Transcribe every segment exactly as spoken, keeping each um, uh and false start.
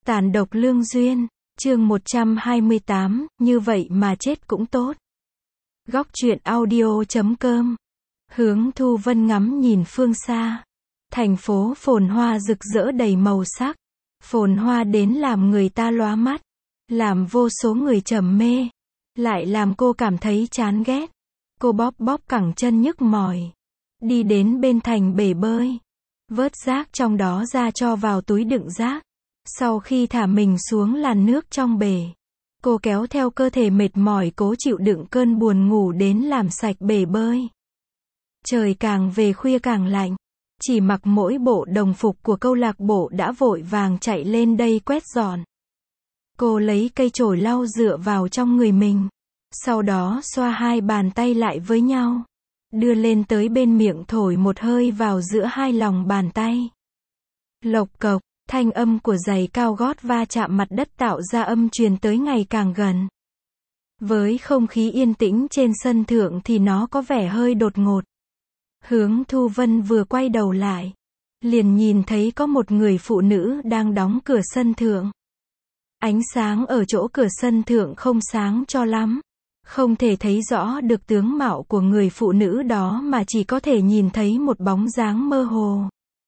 Tàn độc lương duyên, chương một trăm hai mươi tám, như vậy mà chết cũng tốt. Góc truyện audio chấm com. Hướng Thu Vân ngắm nhìn phương xa. Thành phố phồn hoa rực rỡ đầy màu sắc. Phồn hoa đến làm người ta lóa mắt. Làm vô số người trầm mê. Lại làm cô cảm thấy chán ghét. Cô bóp bóp cẳng chân nhức mỏi. Đi đến bên thành bể bơi. Vớt rác trong đó ra cho vào túi đựng rác. Sau khi thả mình xuống làn nước trong bể, cô kéo theo cơ thể mệt mỏi cố chịu đựng cơn buồn ngủ đến làm sạch bể bơi. Trời càng về khuya càng lạnh. Chỉ mặc mỗi bộ đồng phục của câu lạc bộ đã vội vàng chạy lên đây quét dọn. Cô lấy cây chổi lau dựa vào trong người mình. Sau đó xoa hai bàn tay lại với nhau. Đưa lên tới bên miệng thổi một hơi vào giữa hai lòng bàn tay. Lộc cộc. Thanh âm của giày cao gót va chạm mặt đất tạo ra âm truyền tới ngày càng gần. Với không khí yên tĩnh trên sân thượng thì nó có vẻ hơi đột ngột. Hướng Thu Vân vừa quay đầu lại, liền nhìn thấy có một người phụ nữ đang đóng cửa sân thượng. Ánh sáng ở chỗ cửa sân thượng không sáng cho lắm. Không thể thấy rõ được tướng mạo của người phụ nữ đó mà chỉ có thể nhìn thấy một bóng dáng mơ hồ.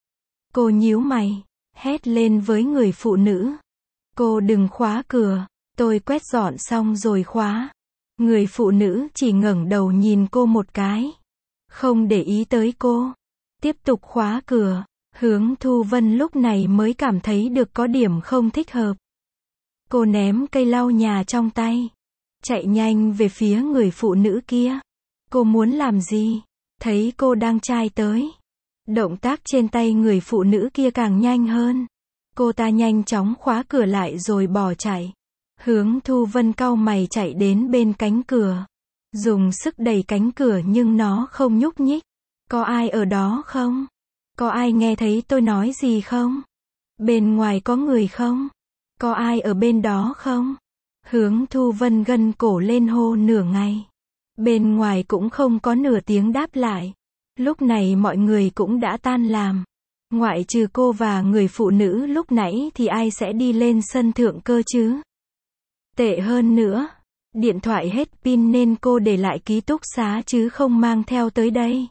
Cô nhíu mày. Hét lên với người phụ nữ. Cô đừng khóa cửa, tôi quét dọn xong rồi khóa. Người phụ nữ chỉ ngẩng đầu nhìn cô một cái. Không để ý tới cô. Tiếp tục khóa cửa. Hướng Thu Vân lúc này mới cảm thấy được có điểm không thích hợp. Cô ném cây lau nhà trong tay. Chạy nhanh về phía người phụ nữ kia. Cô muốn làm gì? Thấy cô đang chai tới. Động tác trên tay người phụ nữ kia càng nhanh hơn. Cô ta nhanh chóng khóa cửa lại rồi bỏ chạy. Hướng Thu Vân cau mày chạy đến bên cánh cửa. Dùng sức đẩy cánh cửa nhưng nó không nhúc nhích. Có ai ở đó không? Có ai nghe thấy tôi nói gì không? Bên ngoài có người không? Có ai ở bên đó không? Hướng Thu Vân gân cổ lên hô nửa ngày. Bên ngoài cũng không có nửa tiếng đáp lại. Lúc này mọi người cũng đã tan làm. Ngoại trừ cô và người phụ nữ lúc nãy thì ai sẽ đi lên sân thượng cơ chứ? Tệ hơn nữa, điện thoại hết pin nên cô để lại ký túc xá chứ không mang theo tới đây.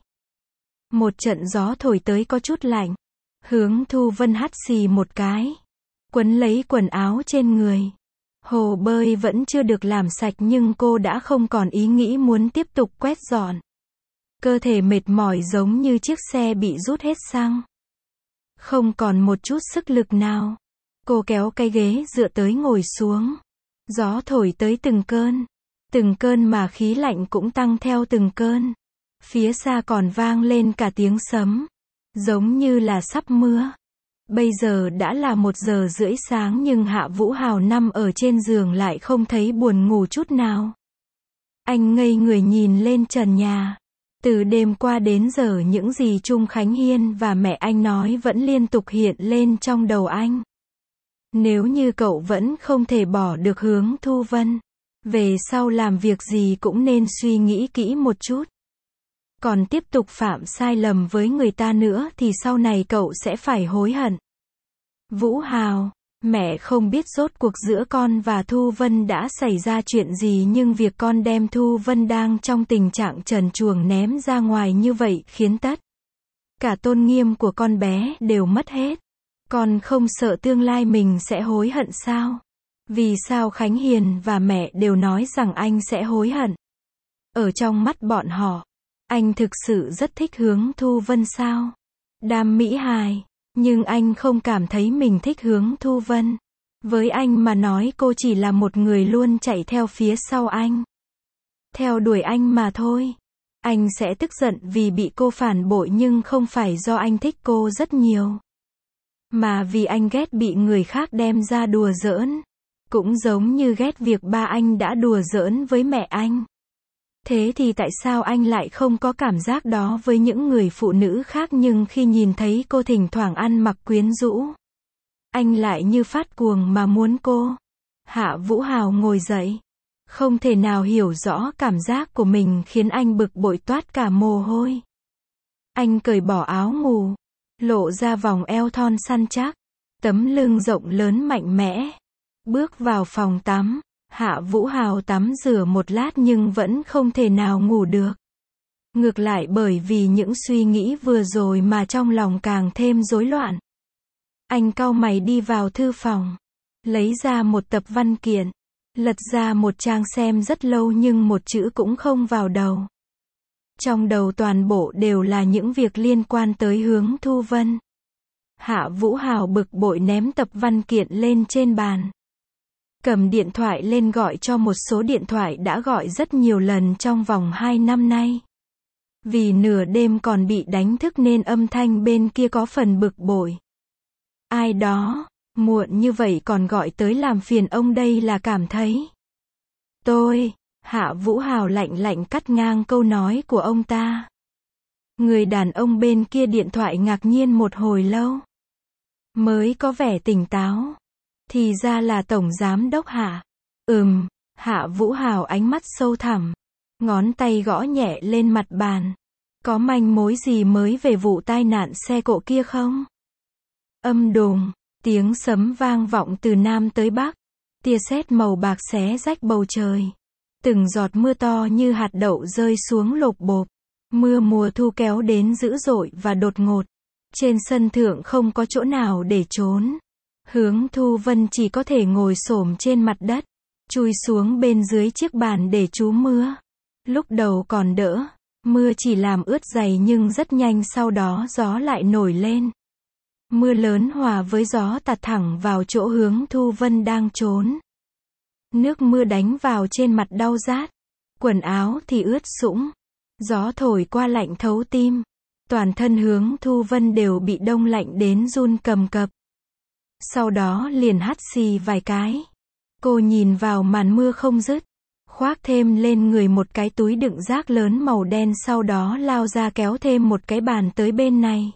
Một trận gió thổi tới có chút lạnh. Hướng Thu Vân hắt xì một cái. Quấn lấy quần áo trên người. Hồ bơi vẫn chưa được làm sạch nhưng cô đã không còn ý nghĩ muốn tiếp tục quét dọn. Cơ thể mệt mỏi giống như chiếc xe bị rút hết xăng. Không còn một chút sức lực nào. Cô kéo cái ghế dựa tới ngồi xuống. Gió thổi tới từng cơn. Từng cơn mà khí lạnh cũng tăng theo từng cơn. Phía xa còn vang lên cả tiếng sấm. Giống như là sắp mưa. Bây giờ đã là một giờ rưỡi sáng nhưng Hạ Vũ Hào nằm ở trên giường lại không thấy buồn ngủ chút nào. Anh ngây người nhìn lên trần nhà. Từ đêm qua đến giờ những gì Trung Khánh Hiên và mẹ anh nói vẫn liên tục hiện lên trong đầu anh. Nếu như cậu vẫn không thể bỏ được Hướng Thu Vân, về sau làm việc gì cũng nên suy nghĩ kỹ một chút. Còn tiếp tục phạm sai lầm với người ta nữa thì sau này cậu sẽ phải hối hận. Vũ Hào, mẹ không biết rốt cuộc giữa con và Thu Vân đã xảy ra chuyện gì nhưng việc con đem Thu Vân đang trong tình trạng trần truồng ném ra ngoài như vậy khiến tất cả tôn nghiêm của con bé đều mất hết. Con không sợ tương lai mình sẽ hối hận sao? Vì sao Khánh Hiền và mẹ đều nói rằng anh sẽ hối hận? Ở trong mắt bọn họ, anh thực sự rất thích Hướng Thu Vân sao? Đam mỹ hài, nhưng anh không cảm thấy mình thích Hướng Thu Vân. Với anh mà nói cô chỉ là một người luôn chạy theo phía sau anh. Theo đuổi anh mà thôi. Anh sẽ tức giận vì bị cô phản bội nhưng không phải do anh thích cô rất nhiều. Mà vì anh ghét bị người khác đem ra đùa giỡn. Cũng giống như ghét việc ba anh đã đùa giỡn với mẹ anh. Thế thì tại sao anh lại không có cảm giác đó với những người phụ nữ khác nhưng khi nhìn thấy cô thỉnh thoảng ăn mặc quyến rũ, anh lại như phát cuồng mà muốn cô? Hạ Vũ Hào ngồi dậy. Không thể nào hiểu rõ cảm giác của mình khiến anh bực bội toát cả mồ hôi. Anh cởi bỏ áo ngủ, lộ ra vòng eo thon săn chắc. Tấm lưng rộng lớn mạnh mẽ. Bước vào phòng tắm, Hạ Vũ Hào tắm rửa một lát nhưng vẫn không thể nào ngủ được. Ngược lại bởi vì những suy nghĩ vừa rồi mà trong lòng càng thêm rối loạn. Anh cau mày đi vào thư phòng, lấy ra một tập văn kiện, lật ra một trang xem rất lâu nhưng một chữ cũng không vào đầu. Trong đầu toàn bộ đều là những việc liên quan tới Hướng Thu Vân. Hạ Vũ Hào bực bội ném tập văn kiện lên trên bàn. Cầm điện thoại lên gọi cho một số điện thoại đã gọi rất nhiều lần trong vòng hai năm nay. Vì nửa đêm còn bị đánh thức nên âm thanh bên kia có phần bực bội. Ai đó, muộn như vậy còn gọi tới làm phiền ông đây là cảm thấy. Tôi, Hạ Vũ Hào lạnh lạnh cắt ngang câu nói của ông ta. Người đàn ông bên kia điện thoại ngạc nhiên một hồi lâu. Mới có vẻ tỉnh táo. Thì ra là Tổng Giám Đốc Hạ. Ừm, Hạ Vũ Hào ánh mắt sâu thẳm. Ngón tay gõ nhẹ lên mặt bàn. Có manh mối gì mới về vụ tai nạn xe cộ kia không? Âm đùng, tiếng sấm vang vọng từ Nam tới Bắc. Tia sét màu bạc xé rách bầu trời. Từng giọt mưa to như hạt đậu rơi xuống lộp bộp. Mưa mùa thu kéo đến dữ dội và đột ngột. Trên sân thượng không có chỗ nào để trốn. Hướng Thu Vân chỉ có thể ngồi xổm trên mặt đất, chui xuống bên dưới chiếc bàn để trú mưa. Lúc đầu còn đỡ, mưa chỉ làm ướt giày nhưng rất nhanh sau đó gió lại nổi lên. Mưa lớn hòa với gió tạt thẳng vào chỗ Hướng Thu Vân đang trốn. Nước mưa đánh vào trên mặt đau rát, quần áo thì ướt sũng. Gió thổi qua lạnh thấu tim. Toàn thân Hướng Thu Vân đều bị đông lạnh đến run cầm cập. Sau đó liền hắt xì vài cái. Cô nhìn vào màn mưa không dứt, khoác thêm lên người một cái túi đựng rác lớn màu đen sau đó lao ra kéo thêm một cái bàn tới bên này.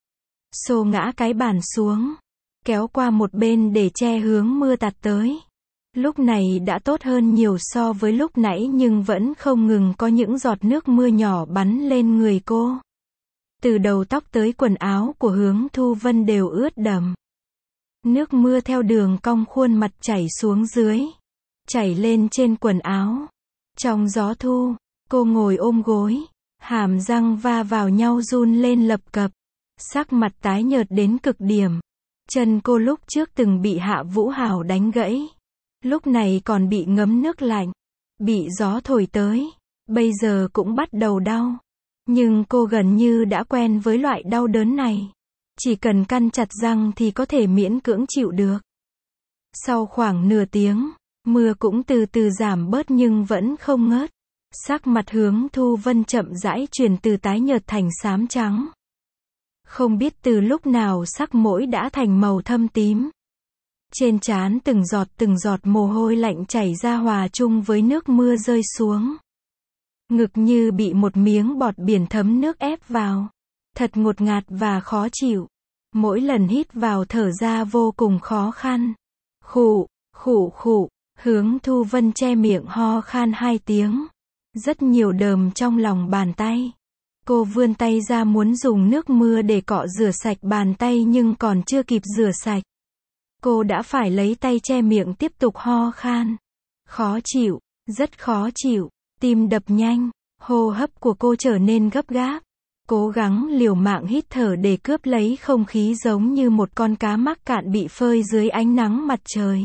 Xô ngã cái bàn xuống, kéo qua một bên để che hướng mưa tạt tới. Lúc này đã tốt hơn nhiều so với lúc nãy nhưng vẫn không ngừng có những giọt nước mưa nhỏ bắn lên người cô. Từ đầu tóc tới quần áo của Hướng Thu Vân đều ướt đẫm. Nước mưa theo đường cong khuôn mặt chảy xuống dưới, chảy lên trên quần áo. Trong gió thu, cô ngồi ôm gối, hàm răng va vào nhau run lên lập cập, sắc mặt tái nhợt đến cực điểm. Chân cô lúc trước từng bị Hạ Vũ Hào đánh gãy, lúc này còn bị ngấm nước lạnh, bị gió thổi tới, bây giờ cũng bắt đầu đau. Nhưng cô gần như đã quen với loại đau đớn này. Chỉ cần căn chặt răng thì có thể miễn cưỡng chịu được. Sau khoảng nửa tiếng, mưa cũng từ từ giảm bớt nhưng vẫn không ngớt. Sắc mặt Hướng Thu Vân chậm rãi chuyển từ tái nhợt thành xám trắng. Không biết từ lúc nào sắc mũi đã thành màu thâm tím. Trên trán từng giọt từng giọt mồ hôi lạnh chảy ra hòa chung với nước mưa rơi xuống. Ngực như bị một miếng bọt biển thấm nước ép vào. Thật ngột ngạt và khó chịu. Mỗi lần hít vào thở ra vô cùng khó khăn. Khụ, khụ khụ, Hướng Thu Vân che miệng ho khan hai tiếng. Rất nhiều đờm trong lòng bàn tay. Cô vươn tay ra muốn dùng nước mưa để cọ rửa sạch bàn tay nhưng còn chưa kịp rửa sạch. Cô đã phải lấy tay che miệng tiếp tục ho khan. Khó chịu, rất khó chịu, tim đập nhanh, hô hấp của cô trở nên gấp gáp. Cố gắng liều mạng hít thở để cướp lấy không khí giống như một con cá mắc cạn bị phơi dưới ánh nắng mặt trời.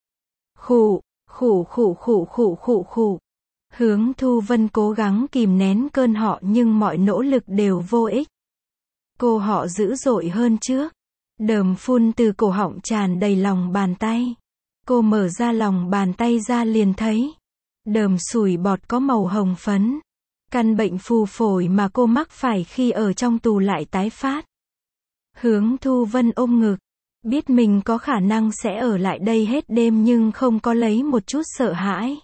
Khụ, khụ khụ khụ khụ khụ khụ. Hướng Thu Vân cố gắng kìm nén cơn họ nhưng mọi nỗ lực đều vô ích. Cô họ dữ dội hơn trước. Đờm phun từ cổ họng tràn đầy lòng bàn tay. Cô mở ra lòng bàn tay ra liền thấy. Đờm sủi bọt có màu hồng phấn. Căn bệnh phù phổi mà cô mắc phải khi ở trong tù lại tái phát. Hướng Thu Vân ôm ngực. Biết mình có khả năng sẽ ở lại đây hết đêm nhưng không có lấy một chút sợ hãi.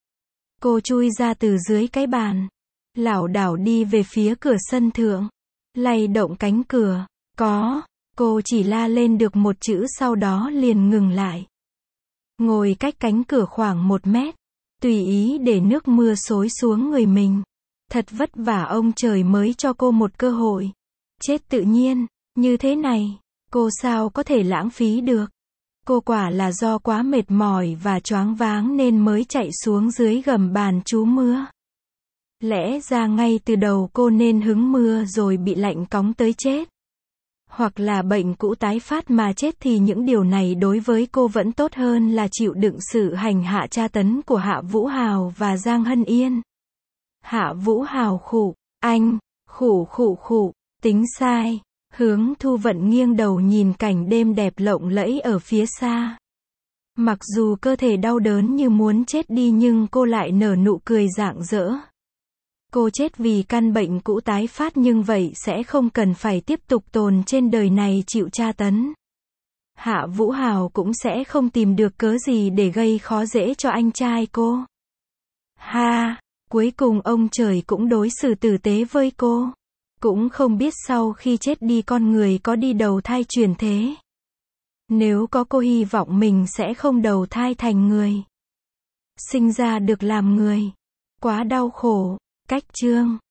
Cô chui ra từ dưới cái bàn. Lảo đảo đi về phía cửa sân thượng. Lay động cánh cửa. Có. Cô chỉ la lên được một chữ sau đó liền ngừng lại. Ngồi cách cánh cửa khoảng một mét. Tùy ý để nước mưa xối xuống người mình. Thật vất vả ông trời mới cho cô một cơ hội. Chết tự nhiên, như thế này. Cô sao có thể lãng phí được? Cô quả là do quá mệt mỏi và choáng váng nên mới chạy xuống dưới gầm bàn trú mưa. Lẽ ra ngay từ đầu cô nên hứng mưa rồi bị lạnh cóng tới chết. Hoặc là bệnh cũ tái phát mà chết thì những điều này đối với cô vẫn tốt hơn là chịu đựng sự hành hạ tra tấn của Hạ Vũ Hào và Giang Hân Yên. Hạ Vũ Hào khụ, anh, khụ khụ khụ, tính sai. Hướng Thu Vận nghiêng đầu nhìn cảnh đêm đẹp lộng lẫy ở phía xa. Mặc dù cơ thể đau đớn như muốn chết đi nhưng cô lại nở nụ cười rạng rỡ. Cô chết vì căn bệnh cũ tái phát nhưng vậy sẽ không cần phải tiếp tục tồn trên đời này chịu tra tấn. Hạ Vũ Hào cũng sẽ không tìm được cớ gì để gây khó dễ cho anh trai cô. Ha, cuối cùng ông trời cũng đối xử tử tế với cô. Cũng không biết sau khi chết đi con người có đi đầu thai chuyển thế. Nếu có cô hy vọng mình sẽ không đầu thai thành người. Sinh ra được làm người. Quá đau khổ. Cách chương